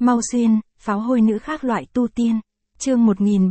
Mau xuyên, pháo hôi nữ khác loại tu tiên. Chương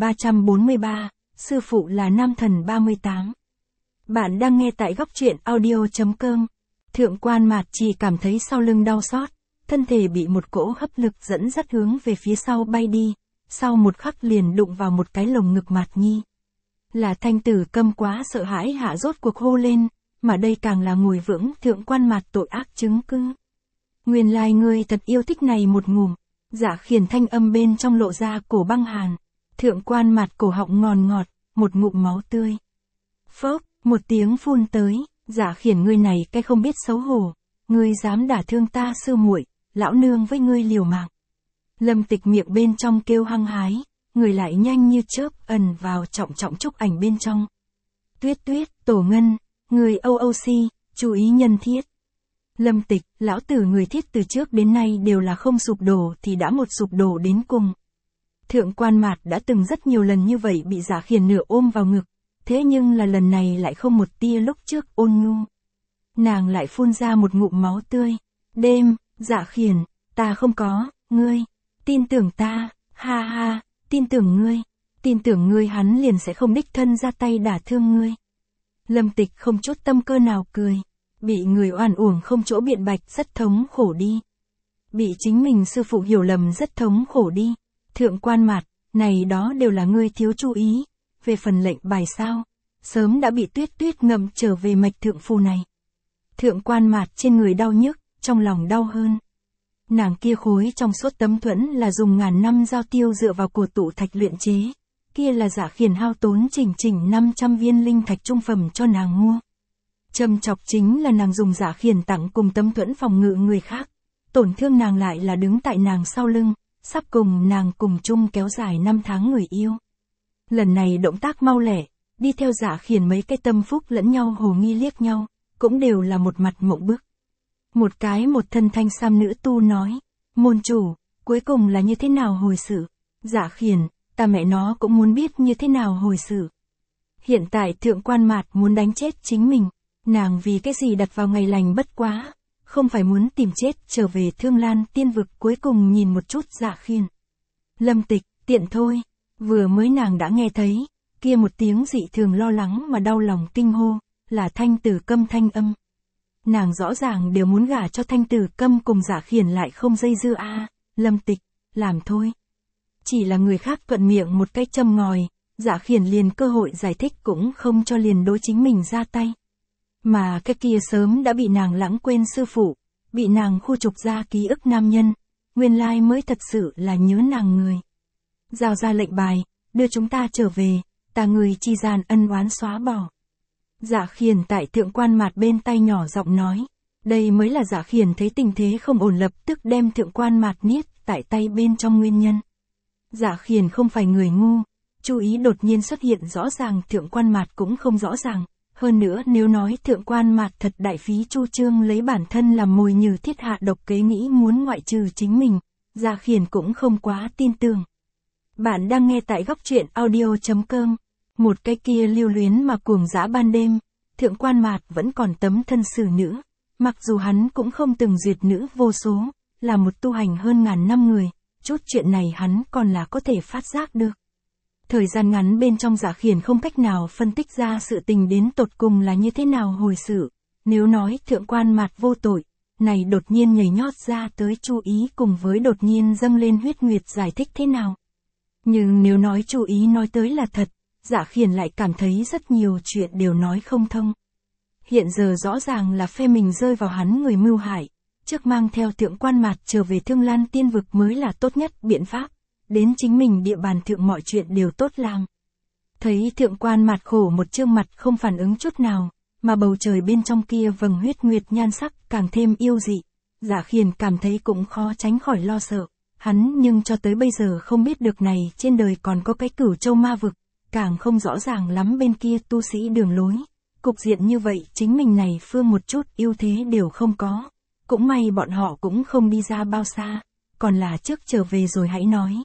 1343, sư phụ là nam thần 38. Bạn đang nghe tại góc truyện audio.com. Thượng quan Mạt chỉ cảm thấy sau lưng đau xót, thân thể bị một cỗ hấp lực dẫn dắt hướng về phía sau bay đi, sau một khắc liền đụng vào một cái lồng ngực Mạt Nhi. Là Thanh Tử Câm quá sợ hãi hạ rốt cuộc hô lên, mà đây càng là ngồi vững thượng quan Mạt tội ác chứng cứ. Nguyên lai ngươi thật yêu thích này một ngụm. Dạ Khiển thanh âm bên trong lộ ra cổ băng hàn. Thượng quan Mạt cổ họng ngòn ngọt, một ngụm máu tươi. Phốc, một tiếng phun tới, Dạ Khiển ngươi này cái không biết xấu hổ, ngươi dám đả thương ta sư muội, lão nương với ngươi liều mạng. Lâm Tịch miệng bên trong kêu hăng hái, người lại nhanh như chớp ẩn vào trọng trọng trúc ảnh bên trong. Tuyết Tuyết, Tổ Ngân, người OOC, chú ý nhân thiết. Lâm Tịch, lão tử người thiết từ trước đến nay đều là không sụp đổ thì đã một sụp đổ đến cùng. Thượng quan Mạt đã từng rất nhiều lần như vậy bị Dạ Khiển nửa ôm vào ngực, thế nhưng là lần này lại không một tia lúc trước ôn nhu. Nàng lại phun ra một ngụm máu tươi. Đêm, Dạ Khiển, ta không có, ngươi, tin tưởng ta, ha ha, tin tưởng ngươi hắn liền sẽ không đích thân ra tay đả thương ngươi. Lâm Tịch không chút tâm cơ nào cười. Bị người oan uổng không chỗ biện bạch rất thống khổ đi. Bị chính mình sư phụ hiểu lầm rất thống khổ đi. Thượng quan Mạt, này đó đều là ngươi thiếu chú ý. Về phần lệnh bài sao, sớm đã bị Tuyết Tuyết ngậm trở về mạch thượng phù này. Thượng quan Mạt trên người đau nhức, trong lòng đau hơn. Nàng kia khối trong suốt tấm thuẫn là dùng ngàn năm giao tiêu dựa vào cổ tụ thạch luyện chế. Kia là Dạ Khiển hao tốn chỉnh 500 viên linh thạch trung phẩm cho nàng mua. Châm chọc chính là nàng dùng Dạ Khiển tặng cùng tấm thuẫn phòng ngự người khác. Tổn thương nàng lại là đứng tại nàng sau lưng, sắp cùng nàng cùng chung kéo dài 5 tháng người yêu. Lần này động tác mau lẻ, đi theo Dạ Khiển mấy cái tâm phúc lẫn nhau hồ nghi liếc nhau, cũng đều là một mặt mộng bức. Một thân thanh sam nữ tu nói, môn chủ, cuối cùng là như thế nào hồi sự? Dạ Khiển, ta mẹ nó cũng muốn biết như thế nào hồi sự. Hiện tại thượng quan Mạt muốn đánh chết chính mình. Nàng vì cái gì đặt vào ngày lành bất quá, không phải muốn tìm chết trở về Thương Lan tiên vực cuối cùng nhìn một chút Dạ Khiển. Lâm Tịch, tiện thôi, vừa mới nàng đã nghe thấy, kia một tiếng dị thường lo lắng mà đau lòng kinh hô, là Thanh Tử Câm thanh âm. Nàng rõ ràng đều muốn gả cho Thanh Tử Câm cùng Dạ Khiển lại không dây dưa Lâm Tịch, làm thôi. Chỉ là người khác thuận miệng một cái châm ngòi, Dạ Khiển liền cơ hội giải thích cũng không cho liền đối chính mình ra tay. Mà cái kia sớm đã bị nàng lãng quên sư phụ, bị nàng khu trục ra ký ức nam nhân, nguyên lai mới thật sự là nhớ nàng người. Giao ra lệnh bài, đưa chúng ta trở về, ta người chi gian ân oán xóa bỏ. Dạ Khiển tại thượng quan Mạt bên tay nhỏ giọng nói, đây mới là Dạ Khiển thấy tình thế không ổn lập tức đem thượng quan Mạt niết tại tay bên trong nguyên nhân. Dạ Khiển không phải người ngu, chú ý đột nhiên xuất hiện rõ ràng thượng quan Mạt cũng không rõ ràng. Hơn nữa nếu nói thượng quan Mạt thật đại phí chu trương lấy bản thân làm mồi nhử thiết hạ độc kế nghĩ muốn ngoại trừ chính mình, Dạ Khiển cũng không quá tin tưởng. Bạn đang nghe tại góc truyện audio.com. Một cái kia lưu luyến mà cuồng dã ban đêm, thượng quan Mạt vẫn còn tấm thân xử nữ, mặc dù hắn cũng không từng duyệt nữ vô số, là một tu hành hơn ngàn năm người, chút chuyện này hắn còn là có thể phát giác được. Thời gian ngắn bên trong Dạ Khiển không cách nào phân tích ra sự tình đến tột cùng là như thế nào hồi sự. Nếu nói thượng quan Mạt vô tội, này đột nhiên nhảy nhót ra tới chú ý cùng với đột nhiên dâng lên huyết nguyệt giải thích thế nào. Nhưng nếu nói chú ý nói tới là thật, Dạ Khiển lại cảm thấy rất nhiều chuyện đều nói không thông. Hiện giờ rõ ràng là phe mình rơi vào hắn người mưu hại, trước mang theo thượng quan Mạt trở về Thương Lan tiên vực mới là tốt nhất biện pháp. Đến chính mình địa bàn thượng mọi chuyện đều tốt làm. Thấy thượng quan Mạt khổ một trương mặt không phản ứng chút nào, mà bầu trời bên trong kia vầng huyết nguyệt nhan sắc càng thêm yêu dị. Dạ Khiển cảm thấy cũng khó tránh khỏi lo sợ. Hắn nhưng cho tới bây giờ không biết được này trên đời còn có cái Cửu Châu ma vực, càng không rõ ràng lắm bên kia tu sĩ đường lối. Cục diện như vậy chính mình này phương một chút ưu thế đều không có. Cũng may bọn họ cũng không đi ra bao xa, còn là trước trở về rồi hãy nói.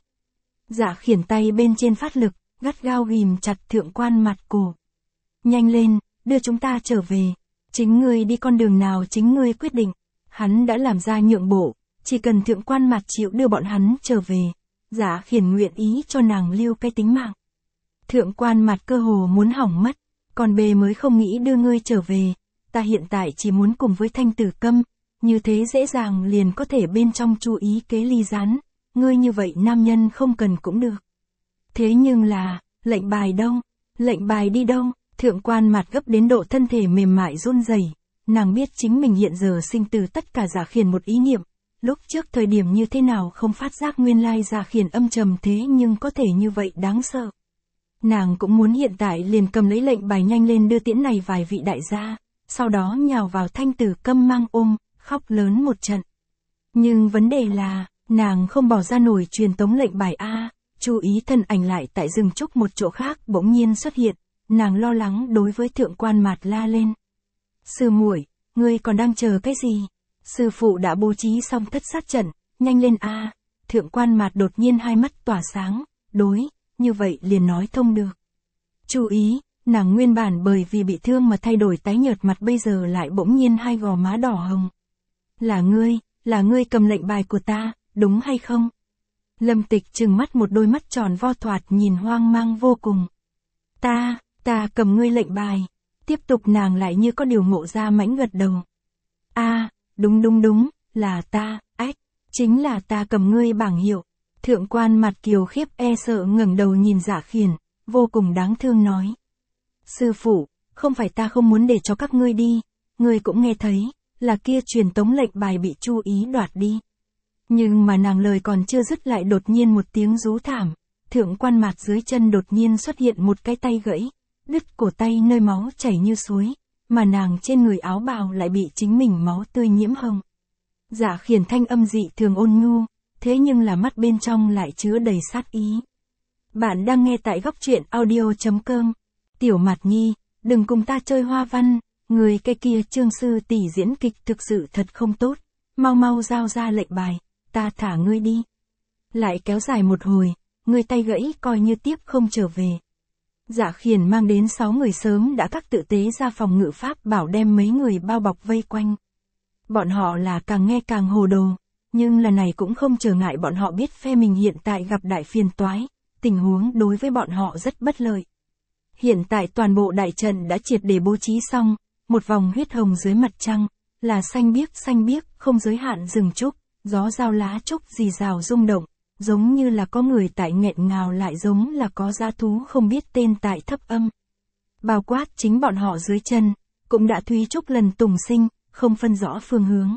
Dạ Khiển tay bên trên phát lực, gắt gao ghìm chặt thượng quan Mạt cổ. Nhanh lên, đưa chúng ta trở về. Chính ngươi đi con đường nào chính ngươi quyết định. Hắn đã làm ra nhượng bộ, Chỉ cần thượng quan Mạt chịu đưa bọn hắn trở về, Dạ Khiển nguyện ý cho nàng lưu cái tính mạng. Thượng quan Mạt cơ hồ muốn hỏng mất, còn bề mới không nghĩ đưa ngươi trở về, ta hiện tại chỉ muốn cùng với Thanh Tử Câm, như thế dễ dàng liền có thể bên trong chú ý kế ly gián, ngươi như vậy nam nhân không cần cũng được. Thế nhưng là, lệnh bài đâu? Lệnh bài đi đâu? Thượng quan Mạt gấp đến độ thân thể mềm mại run rẩy, nàng biết chính mình hiện giờ sinh từ tất cả Dạ Khiển một ý niệm, lúc trước thời điểm như thế nào không phát giác nguyên lai Dạ Khiển âm trầm thế nhưng có thể như vậy đáng sợ. Nàng cũng muốn hiện tại liền cầm lấy lệnh bài nhanh lên đưa tiễn này vài vị đại gia, sau đó nhào vào Thanh Tử Câm mang ôm, khóc lớn một trận. Nhưng vấn đề là, nàng không bỏ ra nổi truyền tống lệnh bài a. Chú ý thân ảnh lại tại rừng trúc một chỗ khác bỗng nhiên xuất hiện, nàng lo lắng đối với thượng quan Mạt la lên. Sư muội, ngươi còn đang chờ cái gì? Sư phụ đã bố trí xong thất sát trận, nhanh lên a. Thượng quan Mạt đột nhiên hai mắt tỏa sáng, đối, như vậy liền nói thông được. Chú ý, nàng nguyên bản bởi vì bị thương mà thay đổi tái nhợt mặt bây giờ lại bỗng nhiên hai gò má đỏ hồng. Là ngươi cầm lệnh bài của ta, đúng hay không? Lâm Tịch trừng mắt một đôi mắt tròn vo thoạt nhìn hoang mang vô cùng. Ta cầm ngươi lệnh bài. Tiếp tục nàng lại như có điều ngộ ra mãnh gật đầu. Đúng, là ta, chính là ta cầm ngươi bảng hiệu. Thượng quan Mạt kiều khiếp e sợ ngẩng đầu nhìn Dạ Khiển, vô cùng đáng thương nói. Sư phụ, không phải ta không muốn để cho các ngươi đi, ngươi cũng nghe thấy, là kia truyền tống lệnh bài bị Chu Ý đoạt đi. Nhưng mà nàng lời còn chưa dứt lại đột nhiên một tiếng rú thảm, thượng quan Mạt dưới chân đột nhiên xuất hiện một cái tay gãy, đứt cổ tay nơi máu chảy như suối, mà nàng trên người áo bào lại bị chính mình máu tươi nhiễm hồng. Dạ Khiển thanh âm dị thường ôn nhu, thế nhưng là mắt bên trong lại chứa đầy sát ý. Bạn đang nghe tại góc truyện audio.com. Tiểu Mạt Nhi, đừng cùng ta chơi hoa văn, người cái kia Trương sư tỷ diễn kịch thực sự thật không tốt, mau giao ra lệnh bài, ta thả ngươi đi. Lại kéo dài một hồi, người tay gãy coi như tiếp không trở về. Dạ Khiển mang đến 6 người sớm đã các tự tế ra phòng ngự pháp bảo đem mấy người bao bọc vây quanh. Bọn họ là càng nghe càng hồ đồ, nhưng lần này cũng không trở ngại bọn họ biết phe mình hiện tại gặp đại phiền toái, tình huống đối với bọn họ rất bất lợi. Hiện tại toàn bộ đại trận đã triệt để bố trí xong, một vòng huyết hồng dưới mặt trăng, là xanh biếc không giới hạn rừng trúc, gió rao lá trúc rì rào rung động, giống như là có người tại nghẹn ngào lại giống là có dã thú không biết tên tại thấp âm. Bao quát chính bọn họ dưới chân, cũng đã thúy trúc lần tùng sinh, không phân rõ phương hướng.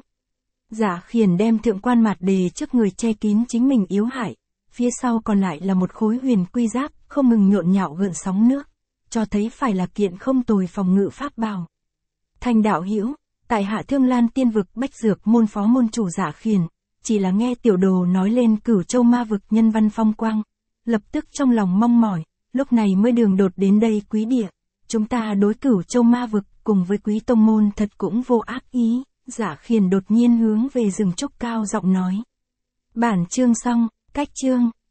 Dạ Khiển đem thượng quan Mạt đề trước người che kín chính mình yếu hại, phía sau còn lại là một khối huyền quy giáp, không ngừng nhộn nhạo gợn sóng nước, cho thấy phải là kiện không tồi phòng ngự pháp bảo. Thành đạo hữu, tại Hạ Thương Lan tiên vực Bách Dược môn phó môn chủ Dạ Khiển, chỉ là nghe tiểu đồ nói lên Cửu Châu ma vực nhân văn phong quang, lập tức trong lòng mong mỏi, lúc này mới đường đột đến đây quý địa, chúng ta đối Cửu Châu ma vực cùng với quý tông môn thật cũng vô ác ý. Dạ Khiển đột nhiên hướng về rừng trúc cao giọng nói. Bản chương xong, cách chương.